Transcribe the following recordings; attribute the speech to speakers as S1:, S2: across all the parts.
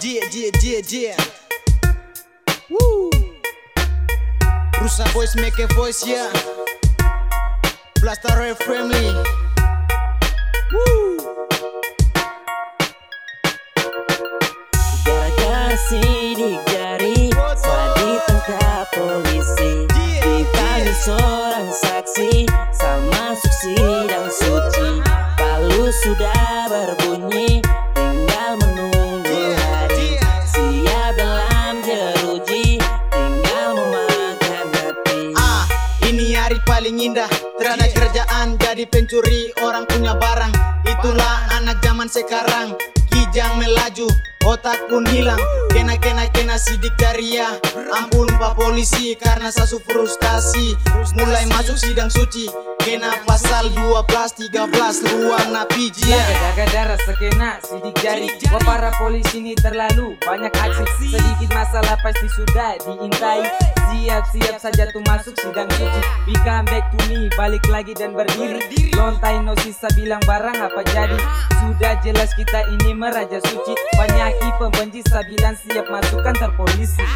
S1: Yeah. Woo. Rusa boys make a voice, yeah. Blaster Royal Family. Woo.
S2: Gara-gara sidik jari saat ditangkap polisi, dipanggil seorang saksi sama suksi dan suci. Palu sudah berbunyi, tinggal menunggu hari. Siap dalam jeruji, tinggal memakan hati.
S1: Ini hari paling indah, terada kerjaan jadi pencuri orang punya barang. Itulah anak zaman sekarang, kijang melaju, otak pun hilang. Kena sidik jari ya. Ampun pak polisi karena sasu frustasi. Mulai masuk sidang suci, kena pasal 12, 13 ruang napiji ya.
S3: Gara-gara sekena sidik jari, wah para polisi ini terlalu banyak aksi. Sedikit masalah pasti sudah diintai. Siap-siap saja tuh masuk sidang suci. We come back to me, balik lagi dan berdiri. Lontai no sisa bilang barang apa jadi. Sudah jelas kita ini meraja suci. Banyaki pembenci sabilan siap masuk kantor polisi.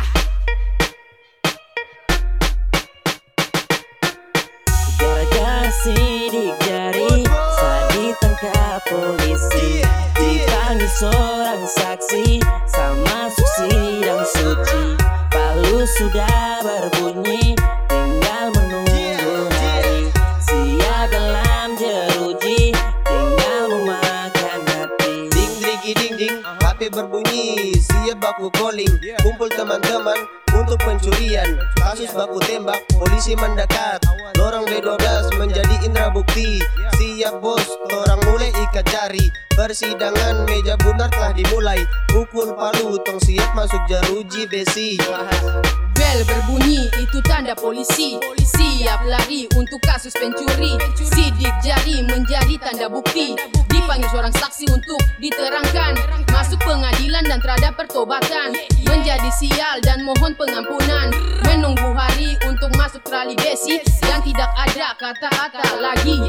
S2: Gara-gara sidik jari saat ditangkap polisi, dipanggil seorang saksi sama suksi dan suci. Palu sudah berbunyi, tinggal menunggu hari. Siap dalam jeruji, tinggal memakan hati.
S4: Ding ding ding, HP berbunyi, siap baku calling. Kumpul teman-teman untuk pencurian, kasus baku tembak, polisi mendekat. Dorong B12 menjadi indera bukti. Siap bos, orang mulai ikat jari. Persidangan meja bundar telah dimulai. Pukul palu, tong siap masuk jeruji besi.
S5: Bel berbunyi, itu tanda polisi. Siap lari untuk kasus pencuri. Sidik jari menjadi tanda bukti. Dipanggil seorang saksi untuk diterangkan. Masuk pengadilan dan terhadap pertobatan. Menjadi sial dan mohon pengampunan. Menunggu hari untuk masuk trali besi. Yang tidak ada kata-kata lagi.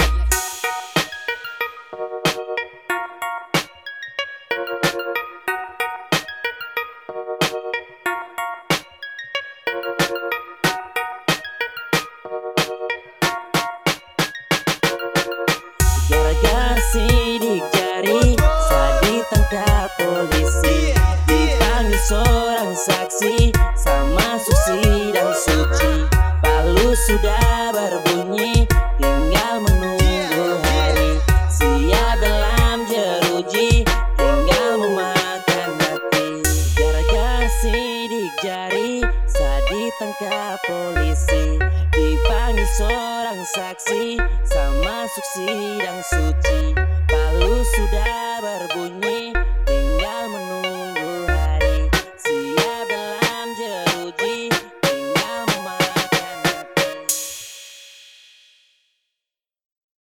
S2: Gara-gara sidik jari saat ditangkap polisi, dipanggil seorang saksi sama suksi dan suci. Palu sudah berbunyi, tinggal menunggu hari. Siap dalam jeruji, tinggal memakan hati. Gara-gara sidik jari saat ditangkap polisi, dipanggil seorang saksi sama suksi dan suci. Palu sudah berbunyi,